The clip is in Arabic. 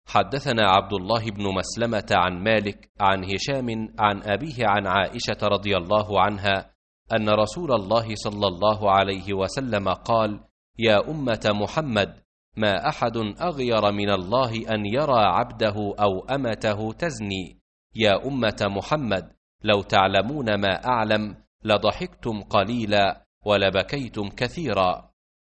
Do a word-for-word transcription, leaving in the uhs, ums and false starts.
حدثنا عبد الله بن مسلمة عن مالك عن هشام عن أبيه عن عائشة رضي الله عنها أن رسول الله صلى الله عليه وسلم قال: يا أمة محمد، ما أحد أغير من الله أن يرى عبده أو أمته تزني. يا أمة محمد، لو تعلمون ما أعلم لضحكتم قليلا ولبكيتم كثيرا.